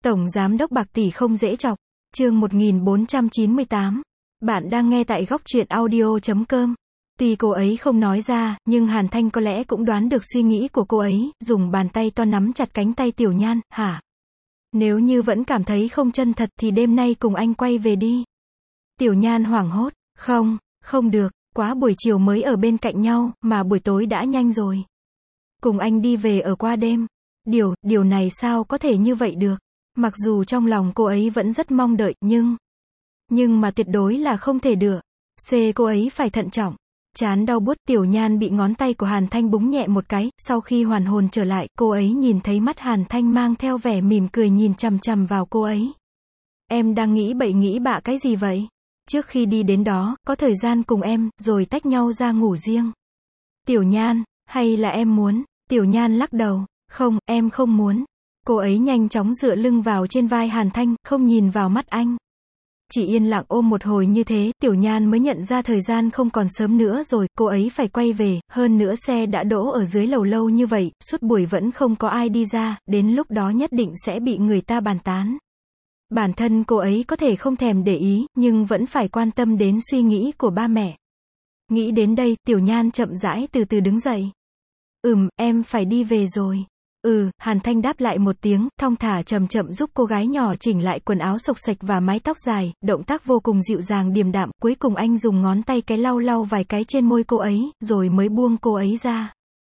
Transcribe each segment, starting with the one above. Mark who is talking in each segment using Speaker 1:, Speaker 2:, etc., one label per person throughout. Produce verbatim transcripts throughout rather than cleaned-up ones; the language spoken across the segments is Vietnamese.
Speaker 1: Tổng giám đốc bạc tỷ không dễ chọc. Chương một nghìn bốn trăm chín mươi tám. Bạn đang nghe tại góc truyện audio chấm com. Tuy cô ấy không nói ra, nhưng Hàn Thanh có lẽ cũng đoán được suy nghĩ của cô ấy, dùng bàn tay to nắm chặt cánh tay Tiểu Nhan. Hả? Nếu như vẫn cảm thấy không chân thật thì đêm nay cùng anh quay về đi. Tiểu Nhan hoảng hốt. Không, không được, quá buổi chiều mới ở bên cạnh nhau, mà buổi tối đã nhanh rồi. Cùng anh đi về ở qua đêm. Điều, điều này sao có thể như vậy được? Mặc dù trong lòng cô ấy vẫn rất mong đợi, nhưng... Nhưng mà tuyệt đối là không thể được. C cô ấy phải thận trọng. Chán đau buốt, Tiểu Nhan bị ngón tay của Hàn Thanh búng nhẹ một cái, sau khi hoàn hồn trở lại, cô ấy nhìn thấy mắt Hàn Thanh mang theo vẻ mỉm cười nhìn chằm chằm vào cô ấy. Em đang nghĩ bậy nghĩ bạ cái gì vậy? Trước khi đi đến đó, có thời gian cùng em, rồi tách nhau ra ngủ riêng. Tiểu Nhan, hay là em muốn? Tiểu Nhan lắc đầu. Không, em không muốn. Cô ấy nhanh chóng dựa lưng vào trên vai Hàn Thanh, không nhìn vào mắt anh. Chỉ yên lặng ôm một hồi như thế, Tiểu Nhan mới nhận ra thời gian không còn sớm nữa rồi, cô ấy phải quay về, hơn nữa xe đã đỗ ở dưới lầu lâu như vậy, suốt buổi vẫn không có ai đi ra, đến lúc đó nhất định sẽ bị người ta bàn tán. Bản thân cô ấy có thể không thèm để ý, nhưng vẫn phải quan tâm đến suy nghĩ của ba mẹ. Nghĩ đến đây, Tiểu Nhan chậm rãi từ từ đứng dậy. Ừm, em phải đi về rồi. Ừ, Hàn Thanh đáp lại một tiếng, thong thả chậm chậm giúp cô gái nhỏ chỉnh lại quần áo xộc xệch và mái tóc dài, động tác vô cùng dịu dàng điềm đạm, cuối cùng anh dùng ngón tay cái lau lau vài cái trên môi cô ấy, rồi mới buông cô ấy ra.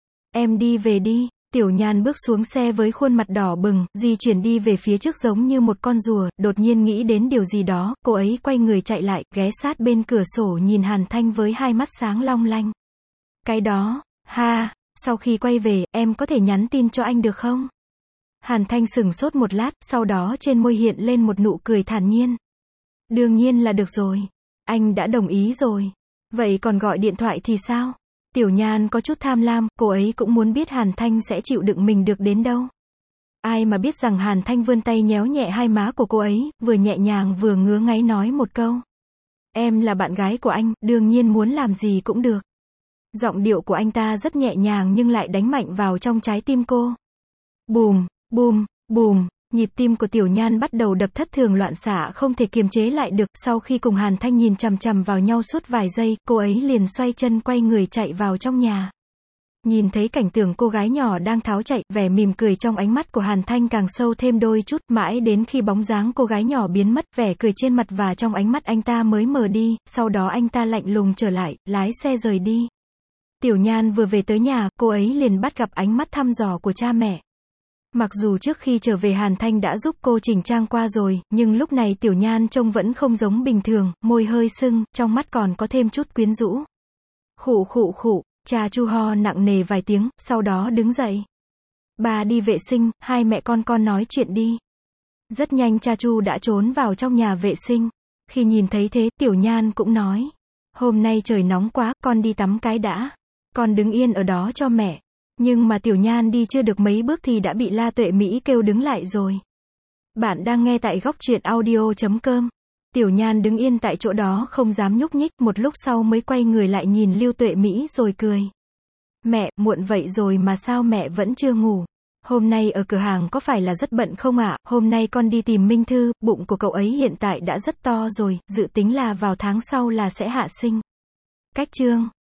Speaker 1: Em đi về đi. Tiểu Nhan bước xuống xe với khuôn mặt đỏ bừng, di chuyển đi về phía trước giống như một con rùa, đột nhiên nghĩ đến điều gì đó, cô ấy quay người chạy lại, ghé sát bên cửa sổ nhìn Hàn Thanh với hai mắt sáng long lanh. Cái đó, ha... Sau khi quay về, em có thể nhắn tin cho anh được không? Hàn Thanh sửng sốt một lát, sau đó trên môi hiện lên một nụ cười thản nhiên. Đương nhiên là được rồi. Anh đã đồng ý rồi. Vậy còn gọi điện thoại thì sao? Tiểu Nhan có chút tham lam, cô ấy cũng muốn biết Hàn Thanh sẽ chịu đựng mình được đến đâu. Ai mà biết rằng Hàn Thanh vươn tay nhéo nhẹ hai má của cô ấy, vừa nhẹ nhàng vừa ngứa ngáy nói một câu. Em là bạn gái của anh, đương nhiên muốn làm gì cũng được. Giọng điệu của anh ta rất nhẹ nhàng nhưng lại đánh mạnh vào trong trái tim cô. Bùm, bùm, bùm, nhịp tim của Tiểu Nhan bắt đầu đập thất thường loạn xạ không thể kiềm chế lại được. Sau khi cùng Hàn Thanh nhìn chằm chằm vào nhau suốt vài giây, cô ấy liền xoay chân quay người chạy vào trong nhà. Nhìn thấy cảnh tượng cô gái nhỏ đang tháo chạy, vẻ mỉm cười trong ánh mắt của Hàn Thanh càng sâu thêm đôi chút, mãi đến khi bóng dáng cô gái nhỏ biến mất, vẻ cười trên mặt và trong ánh mắt anh ta mới mờ đi, sau đó anh ta lạnh lùng trở lại, lái xe rời đi. Tiểu Nhan vừa về tới nhà, cô ấy liền bắt gặp ánh mắt thăm dò của cha mẹ. Mặc dù trước khi trở về Hàn Thanh đã giúp cô chỉnh trang qua rồi, nhưng lúc này Tiểu Nhan trông vẫn không giống bình thường, môi hơi sưng, trong mắt còn có thêm chút quyến rũ. Khụ khụ khụ, cha Chu ho nặng nề vài tiếng, sau đó đứng dậy. Bà đi vệ sinh, hai mẹ con con nói chuyện đi. Rất nhanh cha Chu đã trốn vào trong nhà vệ sinh. Khi nhìn thấy thế, Tiểu Nhan cũng nói. Hôm nay trời nóng quá, con đi tắm cái đã. Con đứng yên ở đó cho mẹ. Nhưng mà Tiểu Nhan đi chưa được mấy bước thì đã bị La Tuệ Mỹ kêu đứng lại rồi. Bạn đang nghe tại góc truyện audio chấm com. Tiểu Nhan đứng yên tại chỗ đó không dám nhúc nhích, một lúc sau mới quay người lại nhìn Lưu Tuệ Mỹ rồi cười. Mẹ, muộn vậy rồi mà sao mẹ vẫn chưa ngủ? Hôm nay ở cửa hàng có phải là rất bận không ạ? Hôm nay con đi tìm Minh Thư, bụng của cậu ấy hiện tại đã rất to rồi, dự tính là vào tháng sau là sẽ hạ sinh. Cách chương